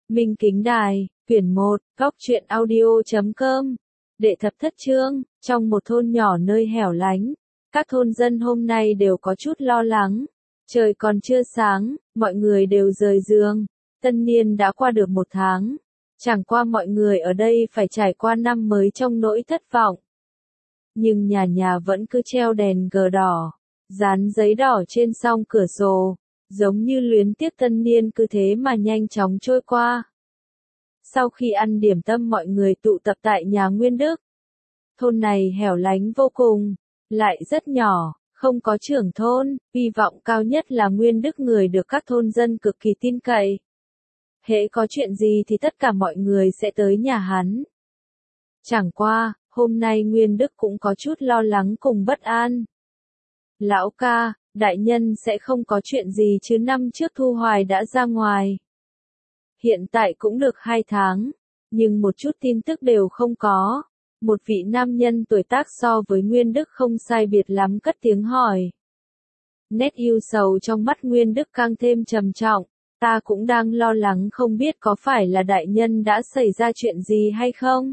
Minh Kính Đài, quyển 1, góc truyện audio.com. Đệ thập thất chương, trong một thôn nhỏ nơi hẻo lánh, các thôn dân hôm nay đều có chút lo lắng. Trời còn chưa sáng, mọi người đều rời giường. Tân niên đã qua được 1 tháng. Chẳng qua mọi người ở đây phải trải qua năm mới trong nỗi thất vọng. Nhưng nhà nhà vẫn cứ treo đèn cờ đỏ, dán giấy đỏ trên song cửa sổ, giống như luyến tiếc tân niên cứ thế mà nhanh chóng trôi qua. Sau khi ăn điểm tâm mọi người tụ tập tại nhà Nguyên Đức. Thôn này hẻo lánh vô cùng, lại rất nhỏ, không có trưởng thôn, hy vọng cao nhất là Nguyên Đức người được các thôn dân cực kỳ tin cậy. Hễ có chuyện gì thì tất cả mọi người sẽ tới nhà hắn. Chẳng qua, hôm nay Nguyên Đức cũng có chút lo lắng cùng bất an. Lão ca, đại nhân sẽ không có chuyện gì chứ, năm trước Thu Hoài đã ra ngoài. Hiện tại cũng được 2 tháng, nhưng một chút tin tức đều không có. Một vị nam nhân tuổi tác so với Nguyên Đức không sai biệt lắm cất tiếng hỏi. Nét ưu sầu trong mắt Nguyên Đức càng thêm trầm trọng. Ta cũng đang lo lắng không biết có phải là đại nhân đã xảy ra chuyện gì hay không?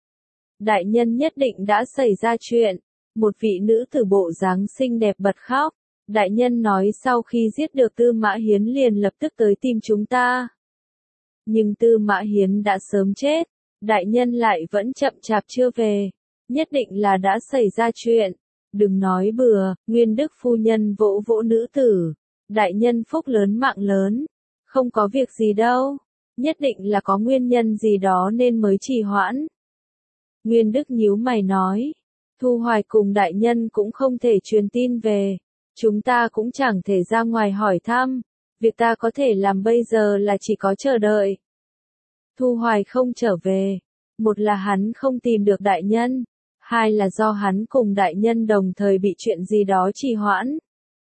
Đại nhân nhất định đã xảy ra chuyện. Một vị nữ tử bộ dáng xinh đẹp bật khóc. Đại nhân nói sau khi giết được Tư Mã Hiến liền lập tức tới tìm chúng ta. Nhưng Tư Mã Hiến đã sớm chết. Đại nhân lại vẫn chậm chạp chưa về. Nhất định là đã xảy ra chuyện. Đừng nói bừa, Nguyên Đức phu nhân vỗ vỗ nữ tử. Đại nhân phúc lớn mạng lớn. Không có việc gì đâu. Nhất định là có nguyên nhân gì đó nên mới trì hoãn. Nguyên Đức nhíu mày nói. Thu Hoài cùng đại nhân cũng không thể truyền tin về. Chúng ta cũng chẳng thể ra ngoài hỏi thăm. Việc ta có thể làm bây giờ là chỉ có chờ đợi. Thu Hoài không trở về. Một là hắn không tìm được đại nhân. Hai là do hắn cùng đại nhân đồng thời bị chuyện gì đó trì hoãn.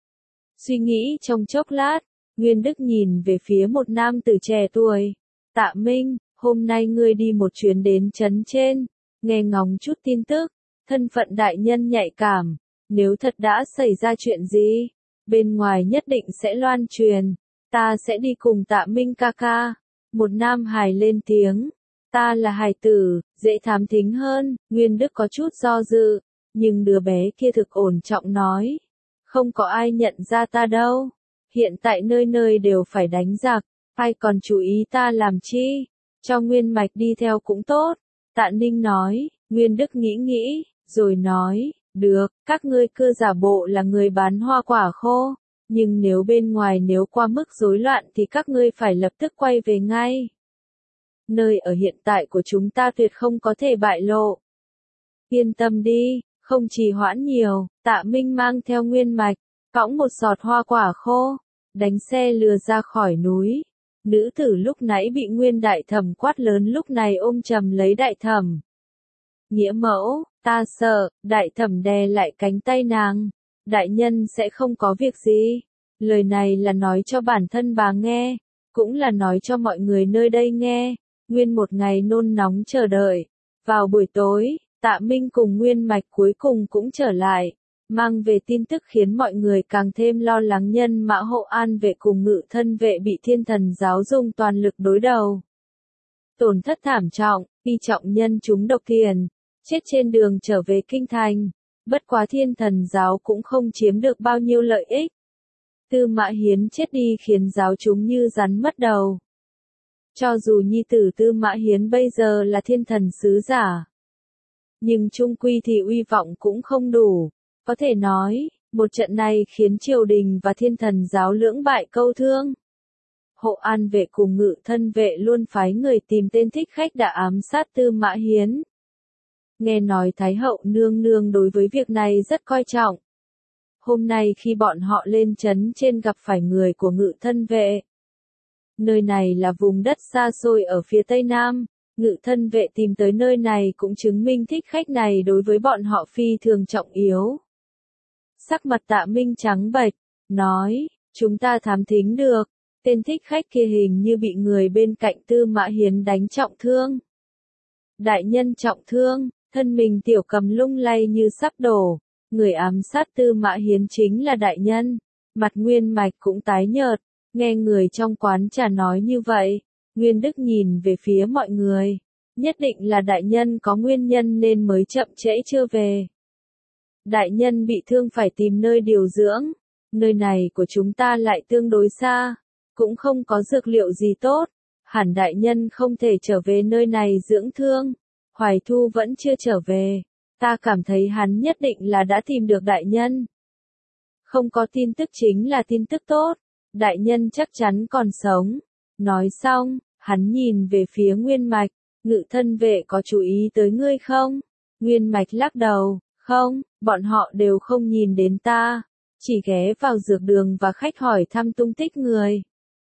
Suy nghĩ trong chốc lát, Nguyên Đức nhìn về phía một nam tử trẻ tuổi. Tạ Minh, hôm nay ngươi đi một chuyến đến trấn trên. Nghe ngóng chút tin tức. Thân phận đại nhân nhạy cảm. Nếu thật đã xảy ra chuyện gì, bên ngoài nhất định sẽ loan truyền. Ta sẽ đi cùng Tạ Minh ca ca. Một nam hài lên tiếng. Ta là hài tử, dễ thám thính hơn. Nguyên Đức có chút do dự. Nhưng đứa bé kia thực ổn trọng nói. Không có ai nhận ra ta đâu. Hiện tại nơi nơi đều phải đánh giặc. Ai còn chú ý ta làm chi? Cho Nguyên Mạch đi theo cũng tốt. Tạ Ninh nói. Nguyên Đức nghĩ nghĩ, rồi nói. Được, các ngươi cứ giả bộ là người bán hoa quả khô. Nhưng nếu bên ngoài nếu qua mức rối loạn thì các ngươi phải lập tức quay về ngay. Nơi ở hiện tại của chúng ta tuyệt không có thể bại lộ. Yên tâm đi, không trì hoãn nhiều. Tạ Minh mang theo Nguyên Mạch, cõng một sọt hoa quả khô, đánh xe lừa ra khỏi núi. Nữ tử lúc nãy bị Nguyên đại thẩm quát lớn lúc này ôm chầm lấy đại thẩm. Nghĩa mẫu, ta sợ. Đại thẩm đè lại cánh tay nàng. Đại nhân sẽ không có việc gì. Lời này là nói cho bản thân bà nghe, cũng là nói cho mọi người nơi đây nghe. Nguyên một ngày nôn nóng chờ đợi. Vào buổi tối, Tạ Minh cùng Nguyên Mạch cuối cùng cũng trở lại, mang về tin tức khiến mọi người càng thêm lo lắng. Nhân Mã Hộ An vệ cùng Ngự Thân vệ bị Thiên Thần giáo dùng toàn lực đối đầu. Tổn thất thảm trọng, y trọng nhân chúng độc thiền, chết trên đường trở về kinh thành. Bất quá Thiên Thần giáo cũng không chiếm được bao nhiêu lợi ích. Tư Mã Hiến chết đi khiến giáo chúng như rắn mất đầu. Cho dù nhi tử Tư Mã Hiến bây giờ là thiên thần sứ giả, nhưng chung quy thì uy vọng cũng không đủ. Có thể nói, một trận này khiến triều đình và Thiên Thần giáo lưỡng bại câu thương. Hộ An vệ cùng Ngự Thân vệ luôn phái người tìm tên thích khách đã ám sát Tư Mã Hiến. Nghe nói Thái hậu nương nương đối với việc này rất coi trọng. Hôm nay khi bọn họ lên trấn trên gặp phải người của Ngự Thân vệ. Nơi này là vùng đất xa xôi ở phía tây nam. Ngự Thân vệ tìm tới nơi này cũng chứng minh thích khách này đối với bọn họ phi thường trọng yếu. Sắc mặt Tạ Minh trắng bệch, nói, chúng ta thám thính được, tên thích khách kia hình như bị người bên cạnh Tư Mã Hiến đánh trọng thương. Đại nhân trọng thương, thân mình tiểu cầm lung lay như sắp đổ. Người ám sát Tư Mã Hiến chính là đại nhân. Mặt Nguyên Mạch cũng tái nhợt, nghe người trong quán trà nói như vậy. Nguyên Đức nhìn về phía mọi người. Nhất định là đại nhân có nguyên nhân nên mới chậm trễ chưa về. Đại nhân bị thương phải tìm nơi điều dưỡng. Nơi này của chúng ta lại tương đối xa. Cũng không có dược liệu gì tốt. Hẳn đại nhân không thể trở về nơi này dưỡng thương. Hoài Thu vẫn chưa trở về. Ta cảm thấy hắn nhất định là đã tìm được đại nhân. Không có tin tức chính là tin tức tốt. Đại nhân chắc chắn còn sống. Nói xong, hắn nhìn về phía Nguyên Mạch. Ngự thân vệ có chú ý tới ngươi không? Nguyên Mạch lắc đầu. Không, bọn họ đều không nhìn đến ta. Chỉ ghé vào dược đường và khách hỏi thăm tung tích người.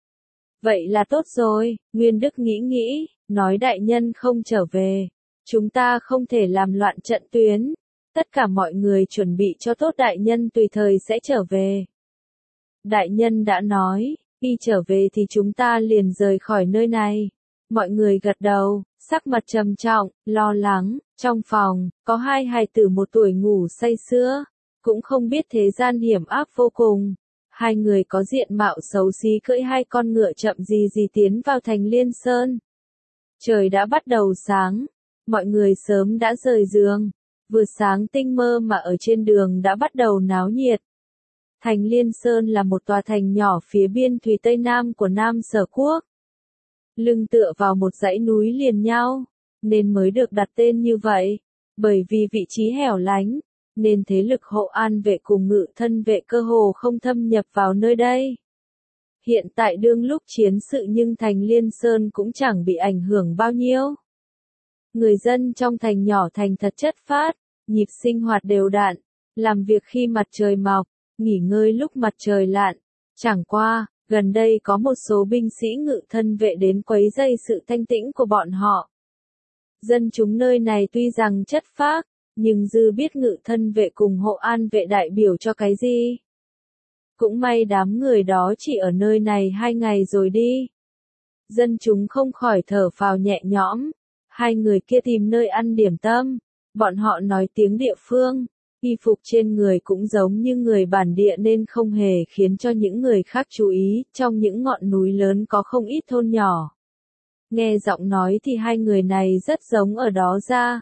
Vậy là tốt rồi, Nguyên Đức nghĩ, nói đại nhân không trở về. Chúng ta không thể làm loạn trận tuyến. Tất cả mọi người chuẩn bị cho tốt, đại nhân tùy thời sẽ trở về. Đại nhân đã nói, khi trở về thì chúng ta liền rời khỏi nơi này. Mọi người gật đầu, sắc mặt trầm trọng, lo lắng. Trong phòng, có hai hài tử 1 tuổi ngủ say sưa. Cũng không biết thế gian hiểm ác vô cùng. Hai người có diện mạo xấu xí cưỡi 2 con ngựa chậm gì tiến vào thành Liên Sơn. Trời đã bắt đầu sáng. Mọi người sớm đã rời giường. Vừa sáng tinh mơ mà ở trên đường đã bắt đầu náo nhiệt. Thành Liên Sơn là một tòa thành nhỏ phía biên thùy Tây Nam của Nam Sở Quốc. Lưng tựa vào một dãy núi liền nhau, nên mới được đặt tên như vậy. Bởi vì vị trí hẻo lánh, nên thế lực hộ an vệ cùng ngự thân vệ cơ hồ không thâm nhập vào nơi đây. Hiện tại đương lúc chiến sự nhưng thành Liên Sơn cũng chẳng bị ảnh hưởng bao nhiêu. Người dân trong thành nhỏ thành thật chất phác, nhịp sinh hoạt đều đặn, làm việc khi mặt trời mọc, nghỉ ngơi lúc mặt trời lặn. Chẳng qua, gần đây có một số binh sĩ ngự thân vệ đến quấy rầy sự thanh tĩnh của bọn họ. Dân chúng nơi này tuy rằng chất phác, nhưng dư biết ngự thân vệ cùng hộ an vệ đại biểu cho cái gì. Cũng may đám người đó chỉ ở nơi này 2 ngày rồi đi. Dân chúng không khỏi thở phào nhẹ nhõm. Hai người kia tìm nơi ăn điểm tâm. Bọn họ nói tiếng địa phương. Y phục trên người cũng giống như người bản địa nên không hề khiến cho những người khác chú ý. Trong những ngọn núi lớn có không ít thôn nhỏ. Nghe giọng nói thì hai người này rất giống ở đó ra.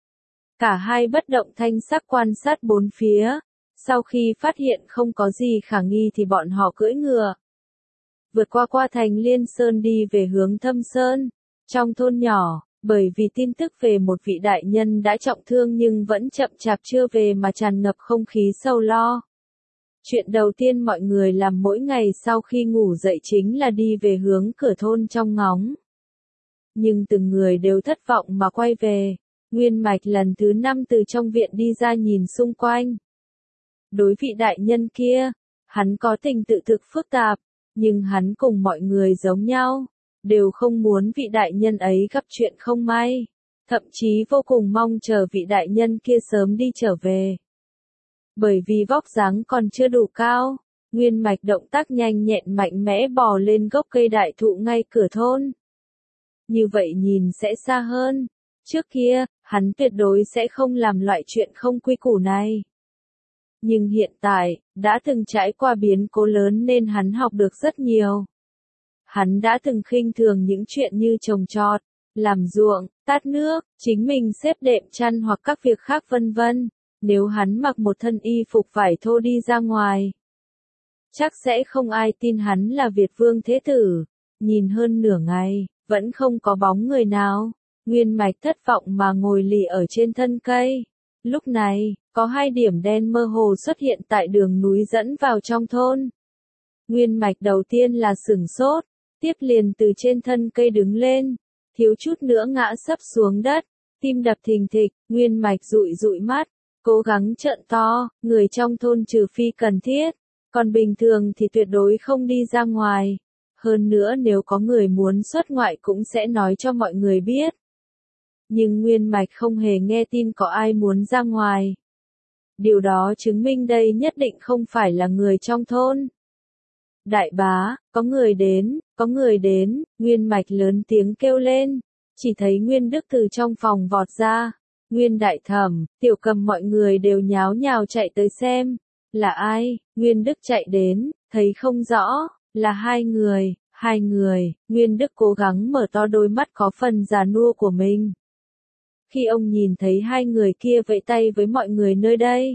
Cả hai bất động thanh sắc quan sát bốn phía. Sau khi phát hiện không có gì khả nghi thì bọn họ cưỡi ngựa. Vượt qua thành Liên Sơn đi về hướng Thâm Sơn. Trong thôn nhỏ, bởi vì tin tức về một vị đại nhân đã trọng thương nhưng vẫn chậm chạp chưa về mà tràn ngập không khí sầu lo. Chuyện đầu tiên mọi người làm mỗi ngày sau khi ngủ dậy chính là đi về hướng cửa thôn trong ngóng. Nhưng từng người đều thất vọng mà quay về. Nguyên Mạch lần thứ 5 từ trong viện đi ra nhìn xung quanh. Đối vị đại nhân kia, hắn có tình tự thực phức tạp, nhưng hắn cùng mọi người giống nhau, đều không muốn vị đại nhân ấy gặp chuyện không may, thậm chí vô cùng mong chờ vị đại nhân kia sớm đi trở về. Bởi vì vóc dáng còn chưa đủ cao, Nguyên Mạch động tác nhanh nhẹn mạnh mẽ bò lên gốc cây đại thụ ngay cửa thôn. Như vậy nhìn sẽ xa hơn. Trước kia, hắn tuyệt đối sẽ không làm loại chuyện không quy củ này. Nhưng hiện tại, đã từng trải qua biến cố lớn nên hắn học được rất nhiều. Hắn đã từng khinh thường những chuyện như trồng trọt, làm ruộng, tát nước, chính mình xếp đệm chăn hoặc các việc khác vân vân. Nếu hắn mặc một thân y phục vải thô đi ra ngoài, chắc sẽ không ai tin hắn là Việt Vương Thế Tử. Nhìn hơn nửa ngày, vẫn không có bóng người nào. Nguyên Mạch thất vọng mà ngồi lì ở trên thân cây. Lúc này, có 2 điểm đen mơ hồ xuất hiện tại đường núi dẫn vào trong thôn. Nguyên Mạch đầu tiên là sửng sốt, tiếp liền từ trên thân cây đứng lên, thiếu chút nữa ngã sấp xuống đất, tim đập thình thịch. Nguyên Mạch dụi dụi mắt, cố gắng trợn to, người trong thôn trừ phi cần thiết, còn bình thường thì tuyệt đối không đi ra ngoài. Hơn nữa nếu có người muốn xuất ngoại cũng sẽ nói cho mọi người biết. Nhưng Nguyên Mạch không hề nghe tin có ai muốn ra ngoài. Điều đó chứng minh đây nhất định không phải là người trong thôn. Đại bá, có người đến, Nguyên Mạch lớn tiếng kêu lên. Chỉ thấy Nguyên Đức từ trong phòng vọt ra. Nguyên Đại Thẩm, Tiểu Cầm mọi người đều nháo nhào chạy tới xem. Là ai? Nguyên Đức chạy đến, thấy không rõ, là 2 người. Hai người, Nguyên Đức cố gắng mở to đôi mắt có phần già nua của mình. Khi ông nhìn thấy hai người kia vẫy tay với mọi người nơi đây,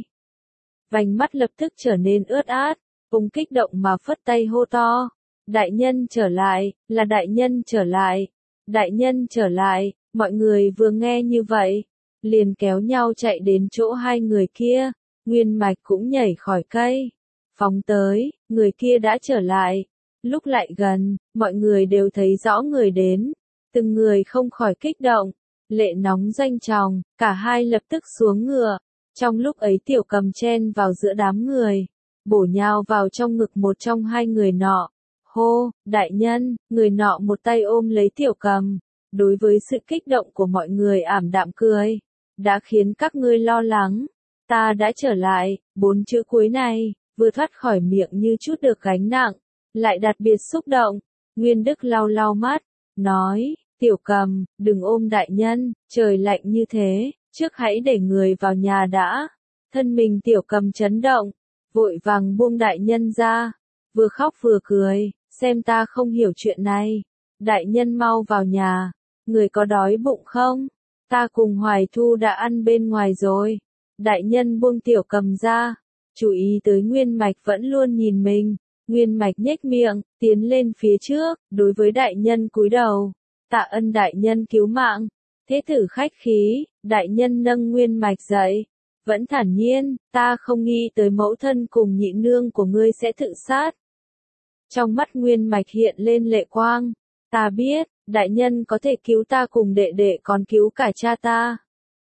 vành mắt lập tức trở nên ướt át, ông kích động mà phất tay hô to. Đại nhân trở lại, là đại nhân trở lại, đại nhân trở lại, mọi người vừa nghe như vậy, liền kéo nhau chạy đến chỗ hai người kia, Nguyên Mạch cũng nhảy khỏi cây, phóng tới, người kia đã trở lại. Lúc lại gần, mọi người đều thấy rõ người đến, từng người không khỏi kích động, lệ nóng doanh tròng, cả hai lập tức xuống ngựa. Trong lúc ấy Tiểu Cầm chen vào giữa đám người, bổ nhào vào trong ngực một trong hai người nọ. Hô, đại nhân, người nọ một tay ôm lấy Tiểu Cầm, đối với sự kích động của mọi người ảm đạm cười. Đã khiến các ngươi lo lắng, ta đã trở lại, 4 chữ cuối này, vừa thoát khỏi miệng như chút được gánh nặng, lại đặc biệt xúc động. Nguyên Đức lau lau mắt, nói, Tiểu Cầm, đừng ôm đại nhân, trời lạnh như thế, trước hãy để người vào nhà đã. Thân mình Tiểu Cầm chấn động, vội vàng buông đại nhân ra, vừa khóc vừa cười, xem ta không hiểu chuyện này. Đại nhân mau vào nhà, người có đói bụng không? Ta cùng Hoài Thu đã ăn bên ngoài rồi. Đại nhân buông Tiểu Cầm ra, chú ý tới Nguyên Mạch vẫn luôn nhìn mình. Nguyên Mạch nhếch miệng, tiến lên phía trước, đối với đại nhân cúi đầu. Tạ ân đại nhân cứu mạng. Thế tử khách khí, đại nhân nâng Nguyên Mạch dậy. Vẫn thản nhiên, ta không nghĩ tới mẫu thân cùng nhị nương của ngươi sẽ tự sát. Trong mắt Nguyên Mạch hiện lên lệ quang. Ta biết, đại nhân có thể cứu ta cùng đệ đệ còn cứu cả cha ta.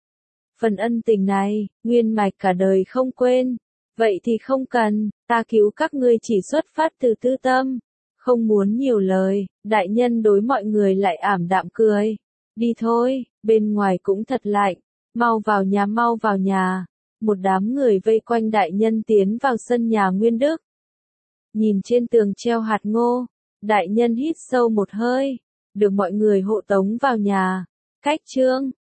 Phần ân tình này, Nguyên Mạch cả đời không quên. Vậy thì không cần, ta cứu các ngươi chỉ xuất phát từ tư tâm. Không muốn nhiều lời, đại nhân đối mọi người lại ảm đạm cười. Đi thôi, bên ngoài cũng thật lạnh, mau vào nhà mau vào nhà. Một đám người vây quanh đại nhân tiến vào sân nhà Nguyên Đức. Nhìn trên tường treo hạt ngô, đại nhân hít sâu một hơi, được mọi người hộ tống vào nhà. Cách chương